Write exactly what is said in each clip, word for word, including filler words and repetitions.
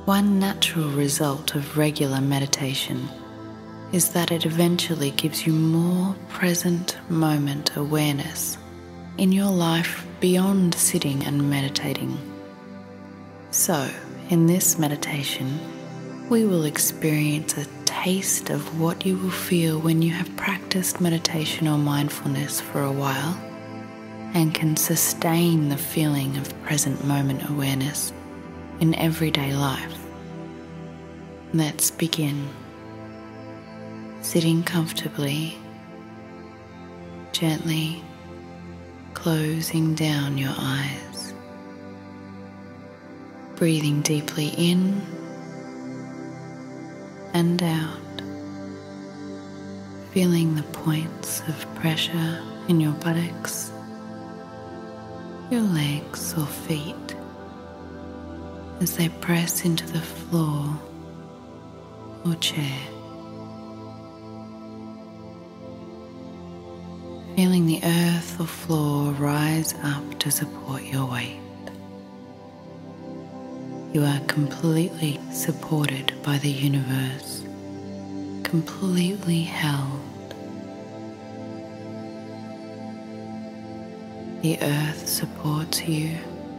One natural result of regular meditation is that it eventually gives you more present moment awareness in your life beyond sitting and meditating. So, in this meditation, we will experience a taste of what you will feel when you have practiced meditation or mindfulness for a while and can sustain the feeling of present moment awareness in everyday life. Let's begin. Sitting comfortably, gently closing down your eyes, breathing deeply in and out, feeling the points of pressure in your buttocks, your legs or feet as they press into the floor or chair. Feeling the earth or floor rise up to support your weight. You are completely supported by the universe, completely held. The earth supports you.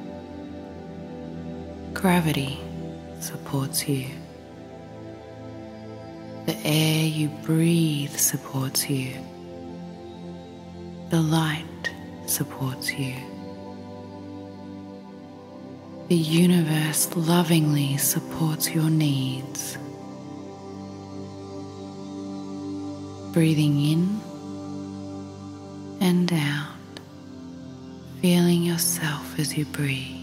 Gravity supports you. The air you breathe supports you. The light supports you. The universe lovingly supports your needs. Breathing in and out, feeling yourself as you breathe.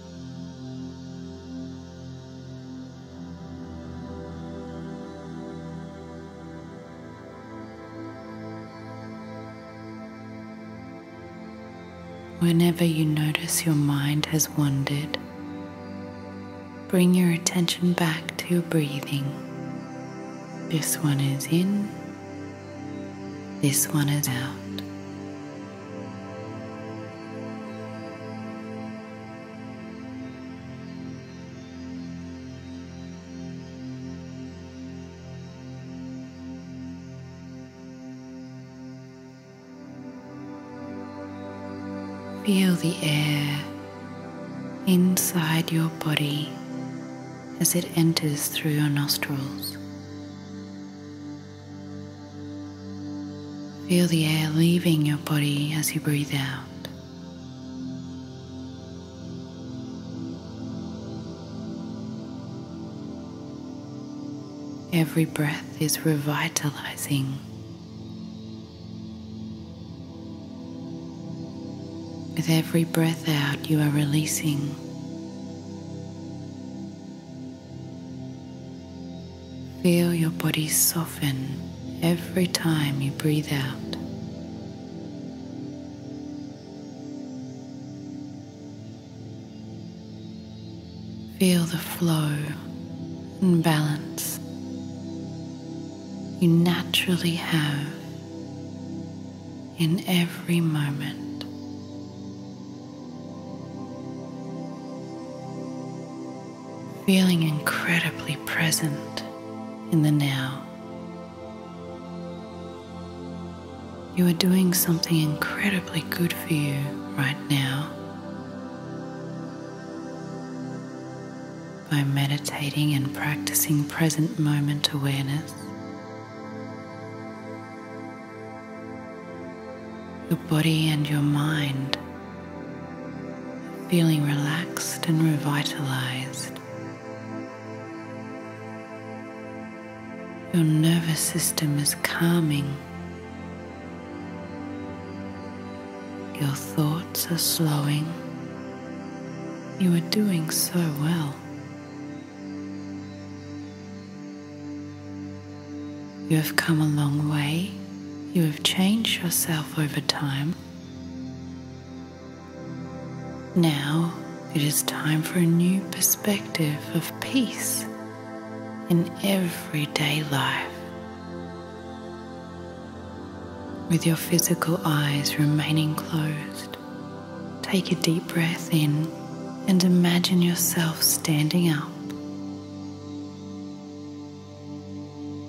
Whenever you notice your mind has wandered, bring your attention back to your breathing. This one is in, this one is out. Feel the air inside your body as it enters through your nostrils. Feel the air leaving your body as you breathe out. Every breath is revitalizing. With every breath out, you are releasing. Feel your body soften every time you breathe out. Feel the flow and balance you naturally have in every moment. Feeling incredibly present in the now. You are doing something incredibly good for you right now by meditating and practicing present moment awareness. Your body and your mind are feeling relaxed and revitalized. Your nervous system is calming. Your thoughts are slowing. You are doing so well. You have come a long way. You have changed yourself over time. Now it is time for a new perspective of peace in everyday life. With your physical eyes remaining closed, take a deep breath in and imagine yourself standing up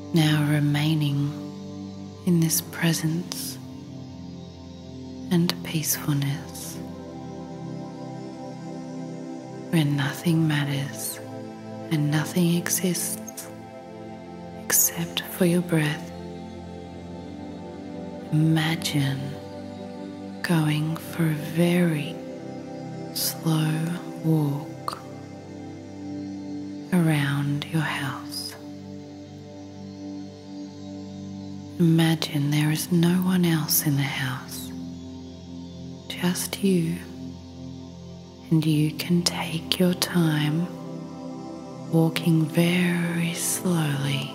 Now remaining in this presence and peacefulness, where nothing matters and nothing exists except for your breath. Imagine going for a very slow walk around your house. Imagine there is no one else in the house, just you, and you can take your time walking very slowly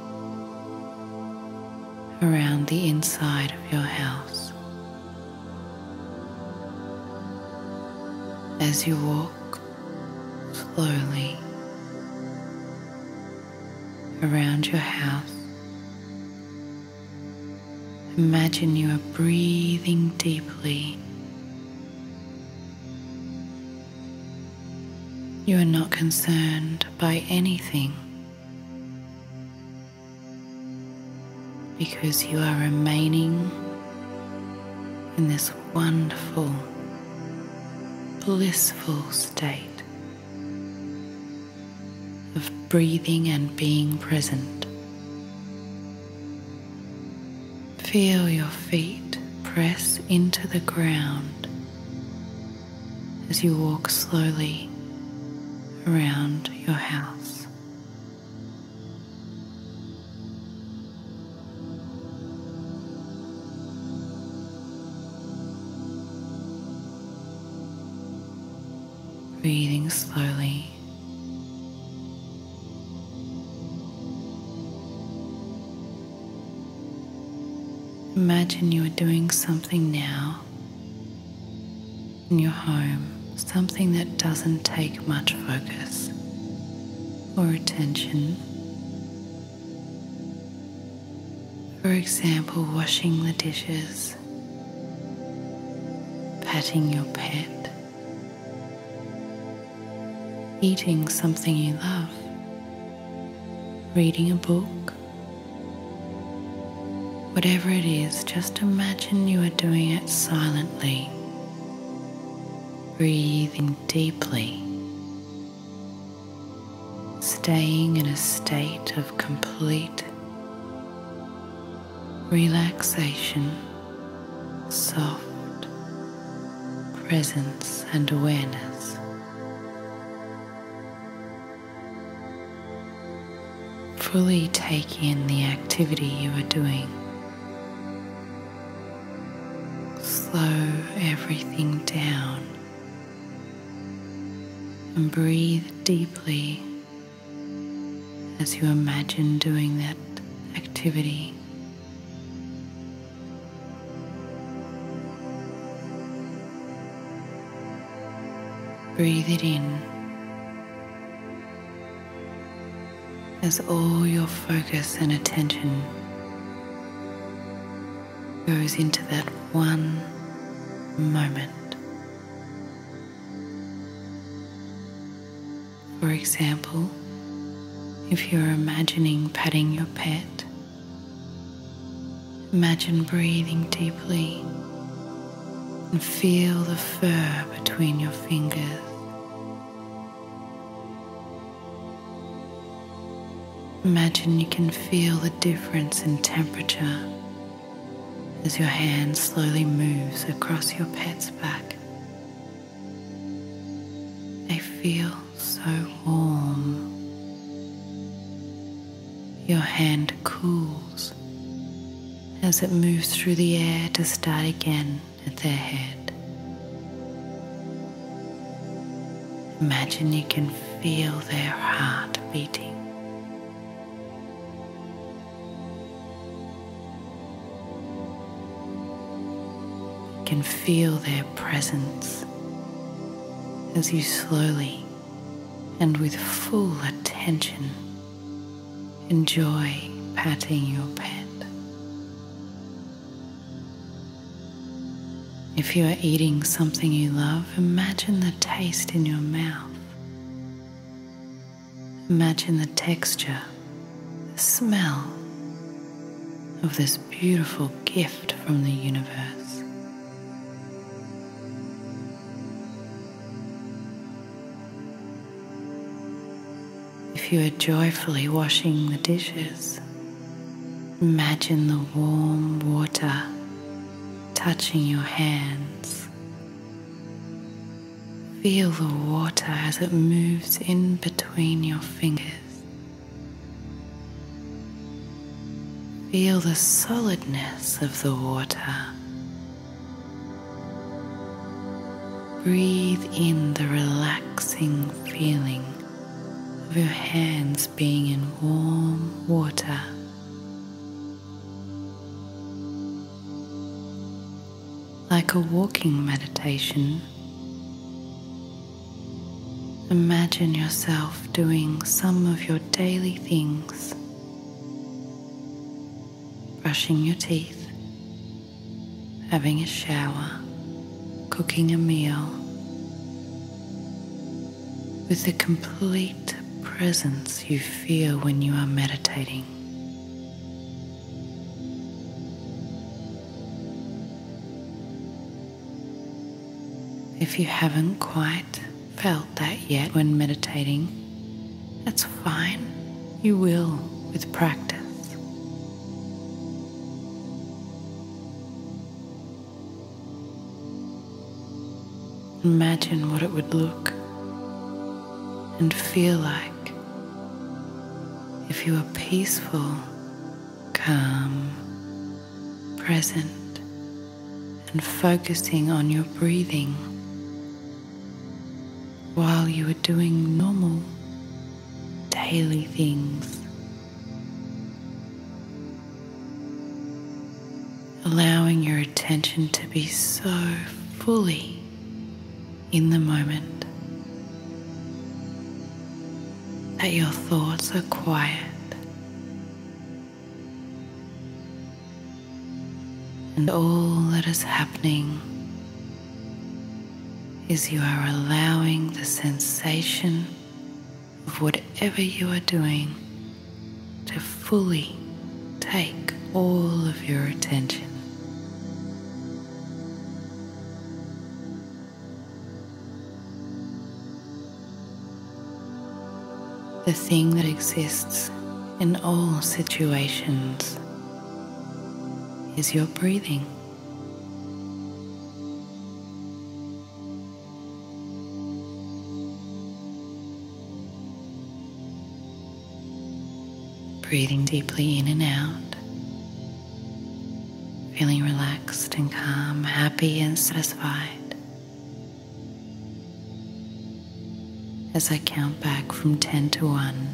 around the inside of your house. As you walk slowly around your house, imagine you are breathing deeply. You are not concerned by anything because you are remaining in this wonderful, blissful state of breathing and being present. Feel your feet press into the ground as you walk slowly around your house. Breathing slowly. Imagine you are doing something now in your home, something that doesn't take much focus or attention. For example, washing the dishes, patting your pet, eating something you love, reading a book. Whatever it is, just imagine you are doing it silently, breathing deeply, staying in a state of complete relaxation, soft presence and awareness. Fully take in the activity you are doing. Slow everything down and breathe deeply as you imagine doing that activity. Breathe it in as all your focus and attention goes into that one moment. For example, if you're imagining patting your pet, imagine breathing deeply and feel the fur between your fingers. Imagine you can feel the difference in temperature as your hand slowly moves across your pet's back. They feel so warm. Your hand cools as it moves through the air to start again at their head. Imagine you can feel their heart beating. You can feel their presence as you slowly and with full attention enjoy patting your pet. If you are eating something you love, imagine the taste in your mouth. Imagine the texture, the smell, of this beautiful gift from the universe. If you are joyfully washing the dishes, imagine the warm water touching your hands. Feel the water as it moves in between your fingers. Feel the solidness of the water. Breathe in the relaxing feeling of your hands being in warm water. Like a walking meditation, imagine yourself doing some of your daily things. Brushing your teeth, having a shower, cooking a meal, with the complete presence you feel when you are meditating. If you haven't quite felt that yet when meditating, that's fine. You will with practice. Imagine what it would look and feel like if you were peaceful, calm, present, and focusing on your breathing while you were doing normal daily things. Allowing your attention to be so fully in the moment that your thoughts are quiet and all that is happening is you are allowing the sensation of whatever you are doing to fully take all of your attention. The thing that exists in all situations is your breathing. Breathing deeply in and out, feeling relaxed and calm, happy and satisfied. As I count back from ten to one,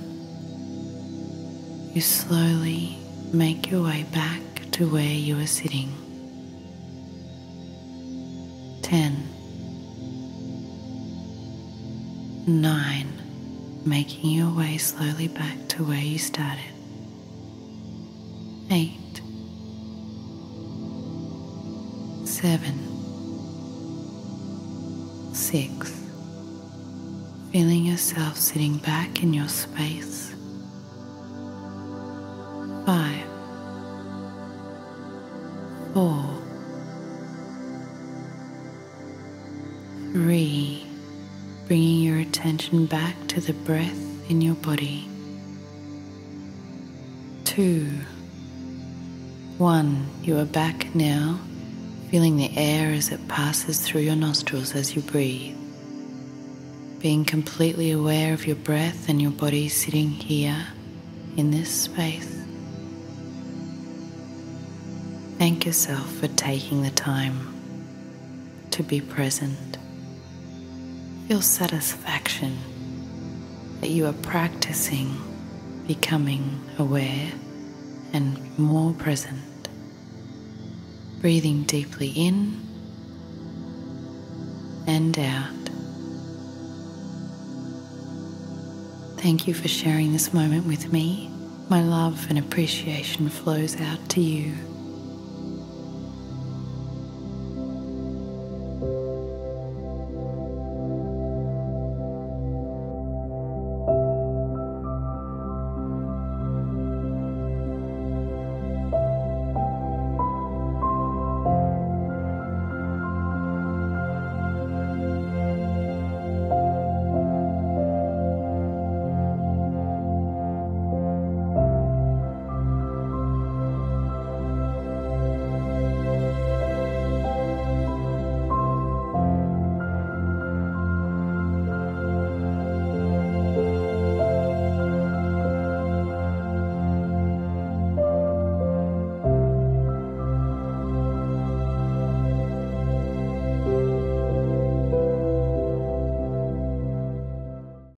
you slowly make your way back to where you are sitting. Ten, nine, making your way slowly back to where you started. Eight, seven, six, feeling yourself sitting back in your space. Five, four, three, bringing your attention back to the breath in your body. Two, one, you are back now, feeling the air as it passes through your nostrils as you breathe. Being completely aware of your breath and your body sitting here in this space. Thank yourself for taking the time to be present. Feel satisfaction that you are practicing becoming aware and more present. Breathing deeply in and out. Thank you for sharing this moment with me. My love and appreciation flows out to you.